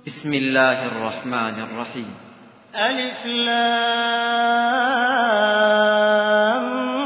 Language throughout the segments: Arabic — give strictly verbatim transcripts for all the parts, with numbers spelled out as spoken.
بسم الله الرحمن الرحيم. ألف لام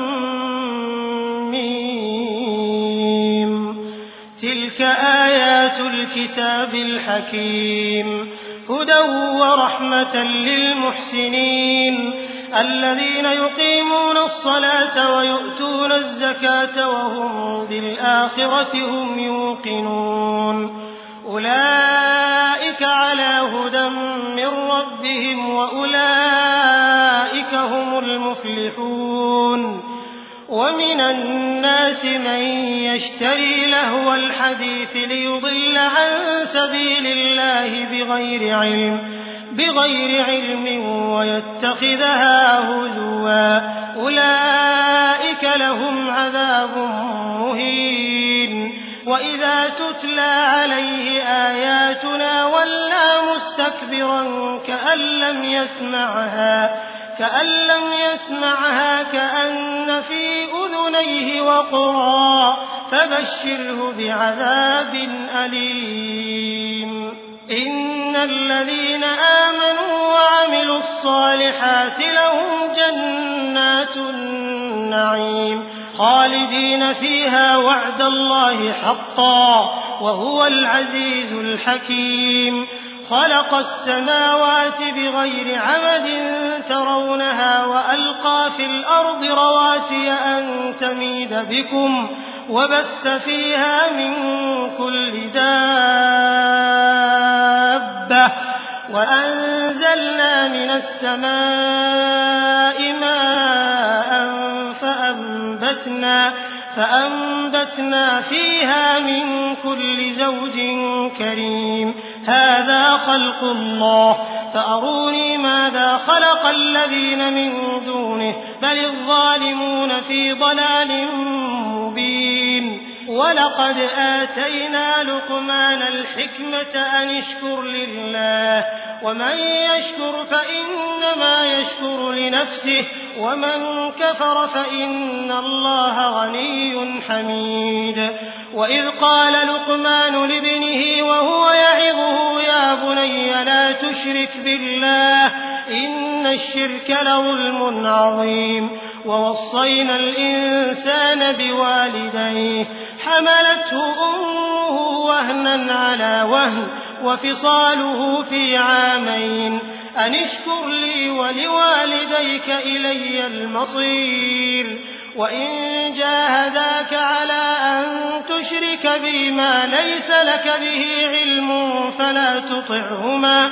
ميم. تلك آيات الكتاب الحكيم، هدى ورحمة للمحسنين الذين يقيمون الصلاة ويؤتون الزكاة وهم بالآخرة هم يوقنون. أولئك على هدى من ربهم وأولئك هم المفلحون. ومن الناس من يشتري لهو الحديث ليضل عن سبيل الله بغير علم بغير علم ويتخذها هزوا، أولئك لهم عذاب مهين. وإذا تتلى عليه آياتنا ولى مستكبرا كأن لم يسمعها كأن لم يسمعها كأن في أذنيه وقرا، فبشره بعذاب أليم. إن الذين آمنوا وعملوا الصالحات لهم جنات النعيم خالدين فيها وعد الله حقا وهو العزيز الحكيم. خلق السماوات بغير عمد ترونها وألقى في الأرض رواسي أن تميد بكم وبث فيها من كل دابة وأنزلنا من السماء ماء فأنبتنا, فأنبتنا فيها من كل زوج كريم. هذا خلق الله فأروني ماذا خلق الذين من دونه بل الظالمون في ضلال مبين. ولقد آتينا لقمان الحكمة أن اشكر لله ومن يشكر فإنما يشكر لنفسه ومن كفر فإن الله غني حميد. وإذ قال لقمان لابنه وهو يعظه يا بني لا تشرك بالله إن الشرك لظلم عظيم. ووصينا الإنسان بوالديه حملته أمه وهنا على وهن وفصاله في عامين أن اشكر لي ولوالديك إلي المصير. وإن جاهداك على أن تشرك بي ما ليس لك به علم فلا تطعهما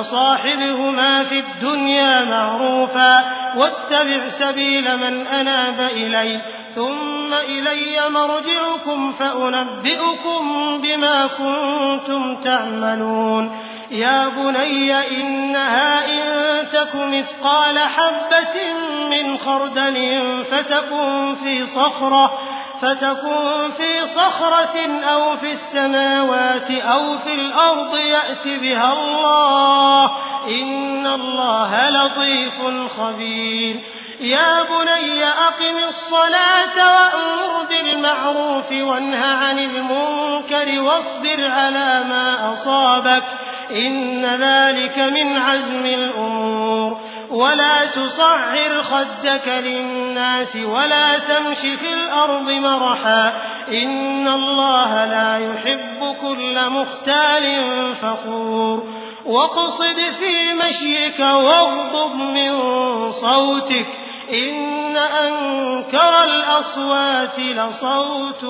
وصاحبهما في الدنيا معروفا واتبع سبيل من أناب إلي ثم إلي مرجعكم فأنبئكم بما كنتم تعملون. يا بني إنها إن تك مثقال حبة من خردل فتكن في صخرة فتكن في صخرة أو في السماوات أو في الأرض يأت بها الله إن الله لطيف خبير. يا بني أقم الصلاة وأمر بالمعروف وانه عن المنكر واصبر على ما أصابك إن ذلك من عزم الأمور. ولا تصعر خدك للناس ولا تمش في الأرض مرحا إن الله لا يحب كل مختال فخور. واقصد في مشيك واغضب من صوتك إن أنكر الأصوات لصوت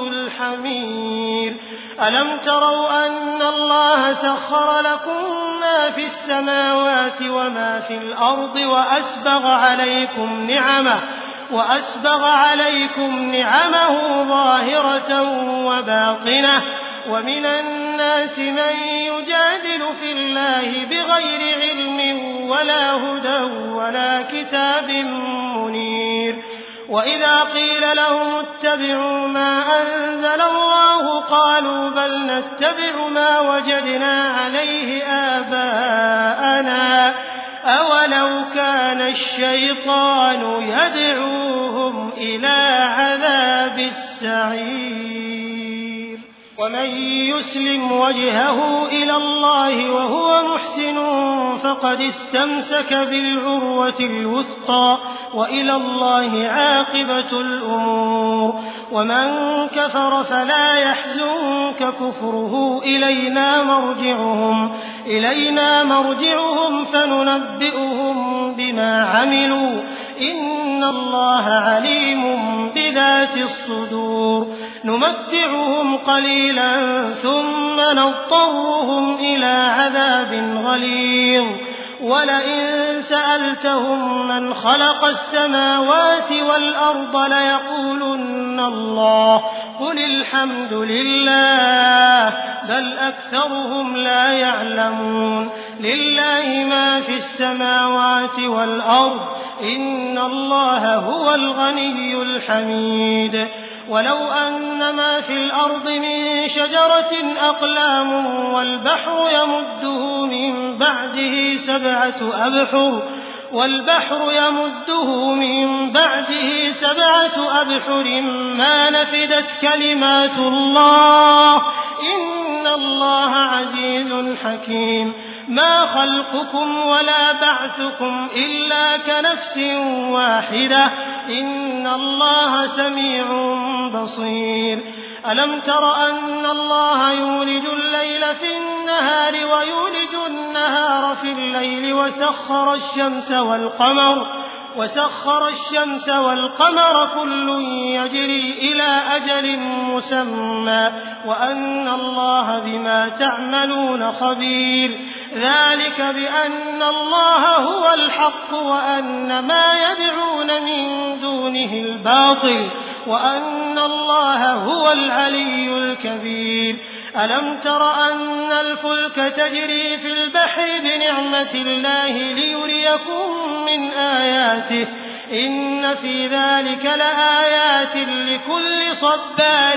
الحمير. ألم تروا أن الله سخر لكم ما في السماوات وما في الأرض وأسبغ عليكم نعمه وأسبغ عليكم نعمه ظاهرة وباطنة. ومن الناس من يجادل في الله بغير علم ولا هدى ولا كتاب منير. وإذا قيل لهم اتبعوا ما أنزل الله قالوا بل نتبع ما وجدنا عليه آباءنا أولو كان الشيطان يدعوهم إلى عذاب السعير. ومن يسلم وجهه إلى الله وهو محسن فقد استمسك بالعروة الوثقى وإلى الله عاقبة الأمور ومن كفر فلا يحزنك كفره إلينا مرجعهم إلينا مرجعهم فننبئهم بما عملوا إن الله عليم بذات الصدور نمتعهم قليلا ثم نضطرهم إلى عذاب غليظ ولئن سألتهم من خلق السماوات والأرض ليقولن الله قل الحمد لله بل أكثرهم لا يعلمون لله ما في السماوات والأرض إن الله هو الغني الحميد ولو أن ما في الأرض من شجرة أقلام والبحر يمده من بعده سبعة أبحر والبحر يمده من بعده سبعة أبحر ما نفدت كلمات الله إن الله عزيز حكيم ما خلقكم ولا بعثكم إلا كنفس واحدة إن الله سميع بصير ألم تر أن الله يولج الليل في النهار ويولج النهار في الليل وسخر الشمس والقمر وسخر الشمس والقمر كل يجري إلى أجل مسمى وأن الله بما تعملون خبير ذلك بأن الله هو الحق وأن ما يدعون من دونه الباطل وأن الله هو العلي الكبير ألم تر أن الفلك تجري في البحر بنعمة الله ليريكم من آياته إن في ذلك لآيات لكل صبار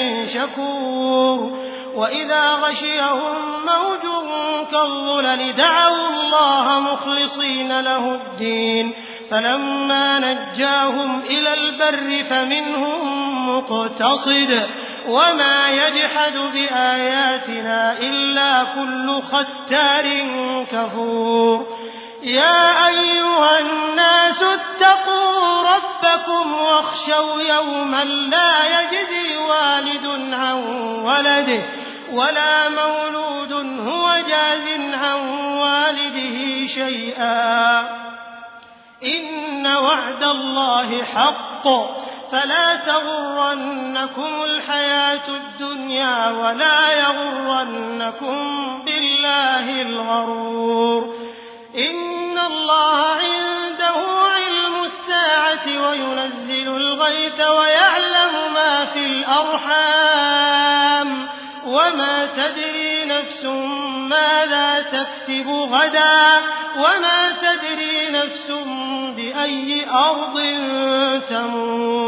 شكور وإذا غشيهم موج كالظلل دعوا الله مخلصين له الدين فلما نجاهم إلى البر فمنهم مقتصد وما يجحد بآياتنا إلا كل ختار كفور يا أيها الناس اتقوا ربكم واخشوا يوما لا يجزي والد عن ولده ولا مولود هو جاز عن والده شيئا إن وعد الله حق فلا تغرنكم الحياة الدنيا ولا يغرنكم بالله الغرور إن الله عنده علم الساعة وينزل الغيث ويعلم ما في الأرحام وما تدري نفس ماذا تكسب غدا وما تدري نفس بأي أرض تموت